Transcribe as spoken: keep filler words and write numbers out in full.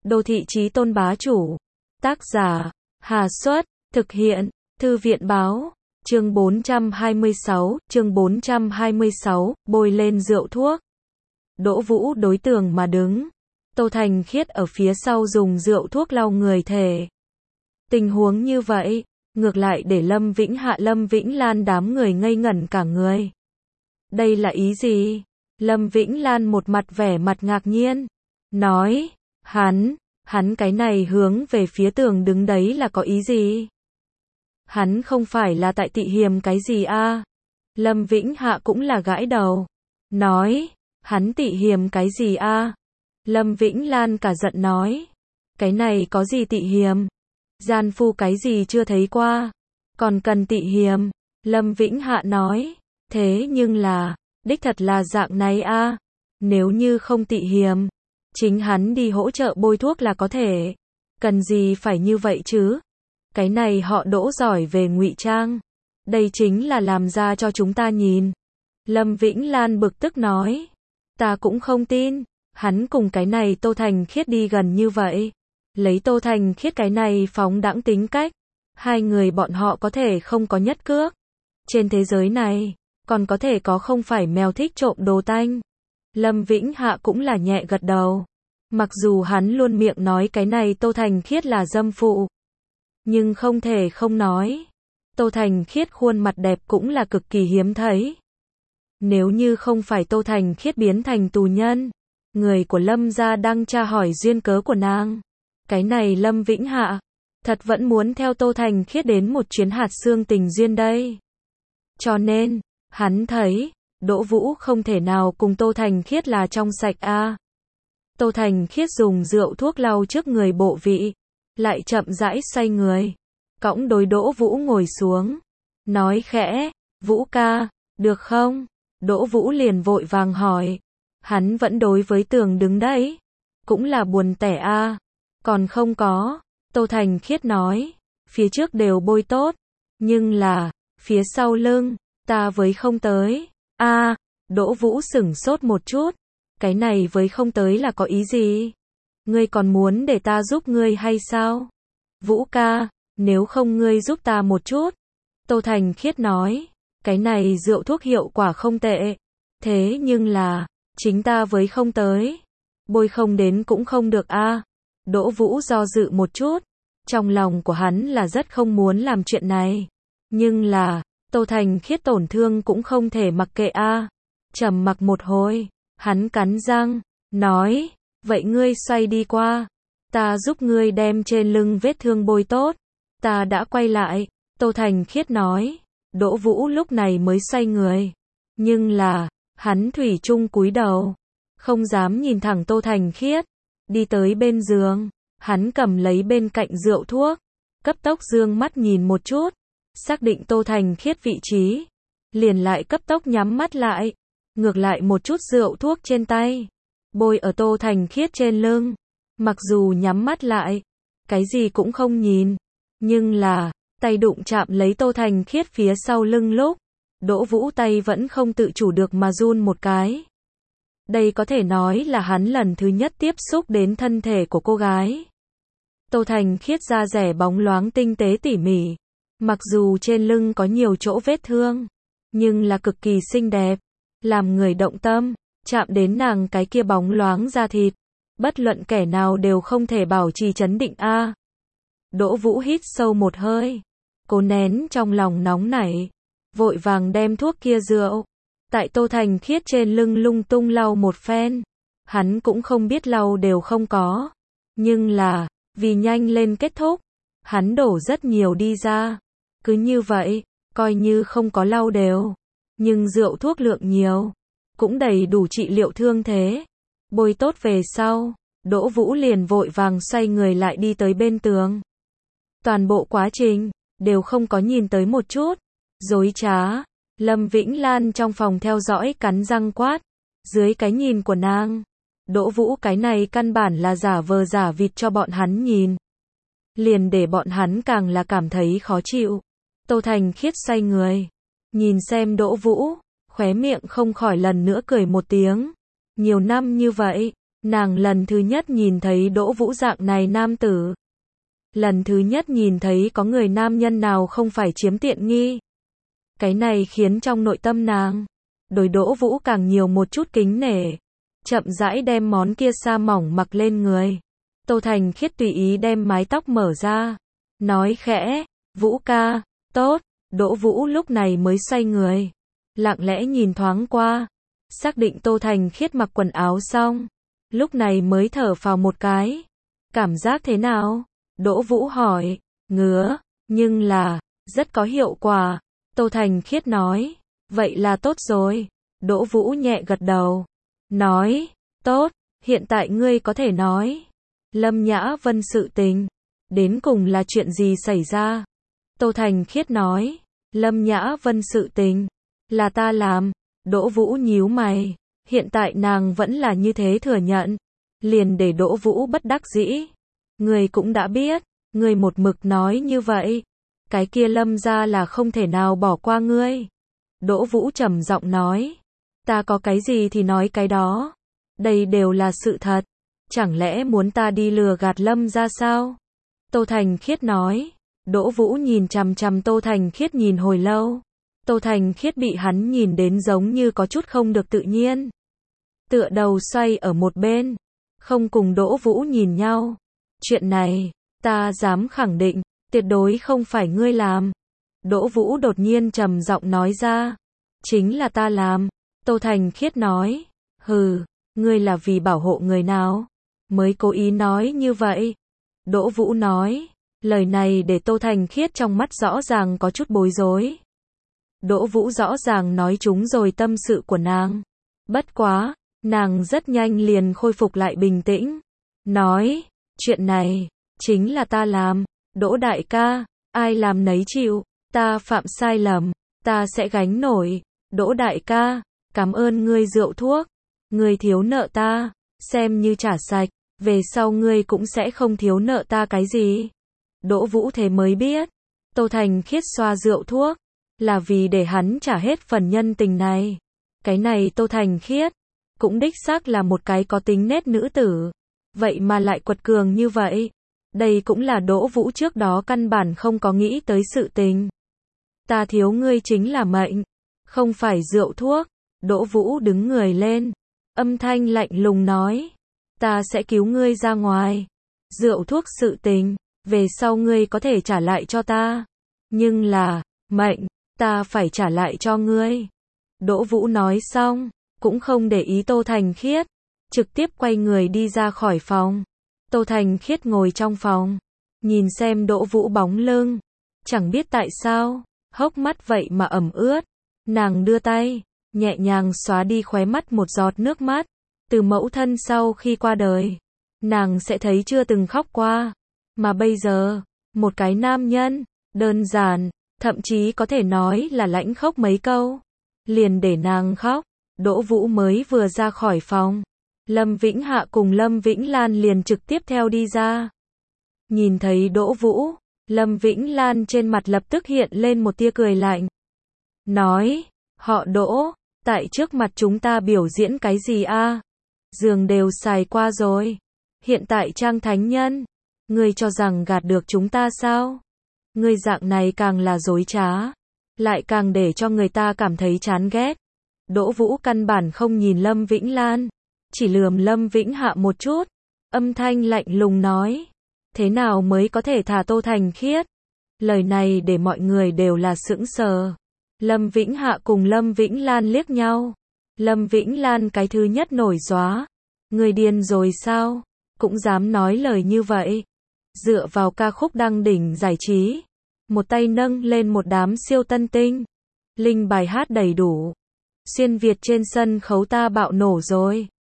Đô thị chí tôn bá chủ. Tác giả, Hà Xuất, thực hiện, Thư viện báo. Chương bốn trăm hai mươi sáu, chương bốn trăm hai mươi sáu, bôi lên rượu thuốc. Đỗ Vũ đối tường mà đứng. Tô Thành Khiết ở phía sau dùng rượu thuốc lau người thể. Tình huống như vậy, ngược lại để Lâm Vĩnh Hạ Lâm Vĩnh Lan đám người ngây ngẩn cả người. Đây là ý gì? Lâm Vĩnh Lan một mặt vẻ mặt ngạc nhiên. Nói, hắn, hắn cái này hướng về phía tường đứng đấy là có ý gì? Hắn không phải là tại tị hiềm cái gì a? À? Lâm Vĩnh Hạ cũng là gãi đầu. Nói, hắn tị hiềm cái gì a? À? Lâm Vĩnh Lan cả giận nói. Cái này có gì tị hiềm? Gian phu cái gì chưa thấy qua? Còn cần tị hiềm? Lâm Vĩnh Hạ nói. Thế nhưng là, đích thật là dạng này a. À? Nếu như không tị hiềm, chính hắn đi hỗ trợ bôi thuốc là có thể. Cần gì phải như vậy chứ? Cái này họ Đỗ giỏi về ngụy trang. Đây chính là làm ra cho chúng ta nhìn. Lâm Vĩnh Lan bực tức nói. Ta cũng không tin. Hắn cùng cái này Tô Thành Khiết đi gần như vậy. Lấy Tô Thành Khiết cái này phóng đãng tính cách. Hai người bọn họ có thể không có nhất cước. Trên thế giới này, còn có thể có không phải mèo thích trộm đồ tanh. Lâm Vĩnh Hạ cũng là nhẹ gật đầu. Mặc dù hắn luôn miệng nói cái này Tô Thành Khiết là dâm phụ. Nhưng không thể không nói. Tô Thành Khiết khuôn mặt đẹp cũng là cực kỳ hiếm thấy. Nếu như không phải Tô Thành Khiết biến thành tù nhân, người của Lâm gia đang tra hỏi duyên cớ của nàng. Cái này Lâm Vĩnh Hạ, thật vẫn muốn theo Tô Thành Khiết đến một chuyến hạt xương tình duyên đây. Cho nên, hắn thấy, Đỗ Vũ không thể nào cùng Tô Thành Khiết là trong sạch a. À. Tô Thành Khiết dùng rượu thuốc lau trước người bộ vị, lại chậm rãi xoay người, cõng đối Đỗ Vũ ngồi xuống, nói khẽ, Vũ ca, được không? Đỗ Vũ liền vội vàng hỏi, hắn vẫn đối với tường đứng đấy, cũng là buồn tẻ a. À. Còn không có, Tô Thành Khiết nói, phía trước đều bôi tốt, nhưng là, phía sau lưng, ta với không tới, a. À, Đỗ Vũ sửng sốt một chút, cái này với không tới là có ý gì? Ngươi còn muốn để ta giúp ngươi hay sao? Vũ ca, nếu không ngươi giúp ta một chút. Tô Thành Khiết nói, cái này rượu thuốc hiệu quả không tệ. Thế nhưng là, chính ta với không tới. Bôi không đến cũng không được a. À. Đỗ Vũ do dự một chút. Trong lòng của hắn là rất không muốn làm chuyện này. Nhưng là, Tô Thành Khiết tổn thương cũng không thể mặc kệ a. À. Trầm mặc một hồi, hắn cắn răng, nói. Vậy ngươi xoay đi qua, ta giúp ngươi đem trên lưng vết thương bôi tốt. Ta đã quay lại, Tô Thành Khiết nói. Đỗ Vũ lúc này mới xoay người. Nhưng là, hắn thủy chung cúi đầu, không dám nhìn thẳng Tô Thành Khiết. Đi tới bên giường, hắn cầm lấy bên cạnh rượu thuốc, cấp tốc dương mắt nhìn một chút, xác định Tô Thành Khiết vị trí, liền lại cấp tốc nhắm mắt lại, ngược lại một chút rượu thuốc trên tay. Bôi ở Tô Thành Khiết trên lưng. Mặc dù nhắm mắt lại, cái gì cũng không nhìn, nhưng là, tay đụng chạm lấy Tô Thành Khiết phía sau lưng lúc, Đỗ Vũ tay vẫn không tự chủ được mà run một cái. Đây có thể nói là hắn lần thứ nhất tiếp xúc đến thân thể của cô gái. Tô Thành Khiết da dẻ bóng loáng tinh tế tỉ mỉ, mặc dù trên lưng có nhiều chỗ vết thương, nhưng là cực kỳ xinh đẹp, làm người động tâm. Chạm đến nàng cái kia bóng loáng da thịt, bất luận kẻ nào đều không thể bảo trì trấn định a. À. Đỗ Vũ hít sâu một hơi, cố nén trong lòng nóng nảy, vội vàng đem thuốc kia rượu tại Tô Thành Khiết trên lưng lung tung lau một phen. Hắn cũng không biết lau đều không có, nhưng là, vì nhanh lên kết thúc, hắn đổ rất nhiều đi ra. Cứ như vậy, coi như không có lau đều, nhưng rượu thuốc lượng nhiều, cũng đầy đủ trị liệu thương thế. Bôi tốt về sau, Đỗ Vũ liền vội vàng xoay người lại đi tới bên tường. Toàn bộ quá trình, đều không có nhìn tới một chút. Dối trá, Lâm Vĩnh Lan trong phòng theo dõi cắn răng quát. Dưới cái nhìn của nàng, Đỗ Vũ cái này căn bản là giả vờ giả vịt cho bọn hắn nhìn. Liền để bọn hắn càng là cảm thấy khó chịu. Tô Thành Khiết xoay người, nhìn xem Đỗ Vũ, khóe miệng không khỏi lần nữa cười một tiếng. Nhiều năm như vậy, Nàng lần thứ nhất nhìn thấy Đỗ Vũ dạng này nam tử. Lần thứ nhất nhìn thấy có người nam nhân nào không phải chiếm tiện nghi. Cái này khiến trong nội tâm nàng, đối Đỗ Vũ càng nhiều một chút kính nể. Chậm rãi đem món kia sa mỏng mặc lên người. Tô Thành Khiết tùy ý đem mái tóc mở ra. Nói khẽ, Vũ ca, tốt. Đỗ Vũ lúc này mới xoay người. Lặng lẽ nhìn thoáng qua. Xác định Tô Thành Khiết mặc quần áo xong. Lúc này mới thở phào một cái. Cảm giác thế nào? Đỗ Vũ hỏi. Ngứa, nhưng là, rất có hiệu quả. Tô Thành Khiết nói. Vậy là tốt rồi. Đỗ Vũ nhẹ gật đầu. Nói, tốt, hiện tại ngươi có thể nói. Lâm Nhã Vân sự tình. Đến cùng là chuyện gì xảy ra? Tô Thành Khiết nói. Lâm Nhã Vân sự tình. Là ta làm. Đỗ Vũ nhíu mày. Hiện tại nàng vẫn là như thế thừa nhận. Liền để Đỗ Vũ bất đắc dĩ. Ngươi cũng đã biết. Ngươi một mực nói như vậy. Cái kia Lâm gia là không thể nào bỏ qua ngươi. Đỗ Vũ trầm giọng nói. Ta có cái gì thì nói cái đó. Đây đều là sự thật. Chẳng lẽ muốn ta đi lừa gạt Lâm gia sao? Tô Thành Khiết nói. Đỗ Vũ nhìn chằm chằm Tô Thành Khiết nhìn hồi lâu. Tô Thành Khiết bị hắn nhìn đến giống như có chút không được tự nhiên. Tựa đầu xoay ở một bên. Không cùng Đỗ Vũ nhìn nhau. Chuyện này, ta dám khẳng định, tuyệt đối không phải ngươi làm. Đỗ Vũ đột nhiên trầm giọng nói ra. Chính là ta làm. Tô Thành Khiết nói. Hừ, ngươi là vì bảo hộ người nào? Mới cố ý nói như vậy. Đỗ Vũ nói. Lời này để Tô Thành Khiết trong mắt rõ ràng có chút bối rối. Đỗ Vũ rõ ràng nói trúng rồi tâm sự của nàng. Bất quá, nàng rất nhanh liền khôi phục lại bình tĩnh. Nói, chuyện này, chính là ta làm. Đỗ đại ca, ai làm nấy chịu, ta phạm sai lầm, ta sẽ gánh nổi. Đỗ đại ca, cảm ơn ngươi rượu thuốc. Ngươi thiếu nợ ta, xem như trả sạch, về sau ngươi cũng sẽ không thiếu nợ ta cái gì. Đỗ Vũ thế mới biết, Tô Thành Khiết xoa rượu thuốc, là vì để hắn trả hết phần nhân tình này. Cái này Tô Thành Khiết, cũng đích xác là một cái có tính nết nữ tử. Vậy mà lại quật cường như vậy. Đây cũng là Đỗ Vũ trước đó căn bản không có nghĩ tới sự tình. Ta thiếu ngươi chính là mệnh, không phải rượu thuốc. Đỗ Vũ đứng người lên, âm thanh lạnh lùng nói. Ta sẽ cứu ngươi ra ngoài. Rượu thuốc sự tình, về sau ngươi có thể trả lại cho ta. Nhưng là, mệnh, ta phải trả lại cho ngươi. Đỗ Vũ nói xong, cũng không để ý Tô Thành Khiết, trực tiếp quay người đi ra khỏi phòng. Tô Thành Khiết ngồi trong phòng, nhìn xem Đỗ Vũ bóng lưng, chẳng biết tại sao, hốc mắt vậy mà ẩm ướt. Nàng đưa tay, nhẹ nhàng xóa đi khóe mắt một giọt nước mắt. Từ mẫu thân sau khi qua đời, nàng sẽ thấy chưa từng khóc qua. Mà bây giờ, một cái nam nhân, đơn giản, thậm chí có thể nói là lãnh khóc mấy câu, liền để nàng khóc. Đỗ Vũ mới vừa ra khỏi phòng, Lâm Vĩnh Hạ cùng Lâm Vĩnh Lan liền trực tiếp theo đi ra. Nhìn thấy Đỗ Vũ, Lâm Vĩnh Lan trên mặt lập tức hiện lên một tia cười lạnh. Nói, họ Đỗ, tại trước mặt chúng ta biểu diễn cái gì a? Giường đều xài qua rồi. Hiện tại trang thánh nhân, ngươi cho rằng gạt được chúng ta sao? Ngươi dạng này càng là dối trá, lại càng để cho người ta cảm thấy chán ghét. Đỗ Vũ căn bản không nhìn Lâm Vĩnh Lan, chỉ lườm Lâm Vĩnh Hạ một chút, âm thanh lạnh lùng nói. Thế nào mới có thể thả Tô Thành Khiết? Lời này để mọi người đều là sững sờ. Lâm Vĩnh Hạ cùng Lâm Vĩnh Lan liếc nhau. Lâm Vĩnh Lan cái thứ nhất nổi gióa. Người điên rồi sao? Cũng dám nói lời như vậy. Dựa vào ca khúc đăng đỉnh giải trí, một tay nâng lên một đám siêu tân tinh. Linh bài hát đầy đủ. Xuyên Việt trên sân khấu ta bạo nổ rồi.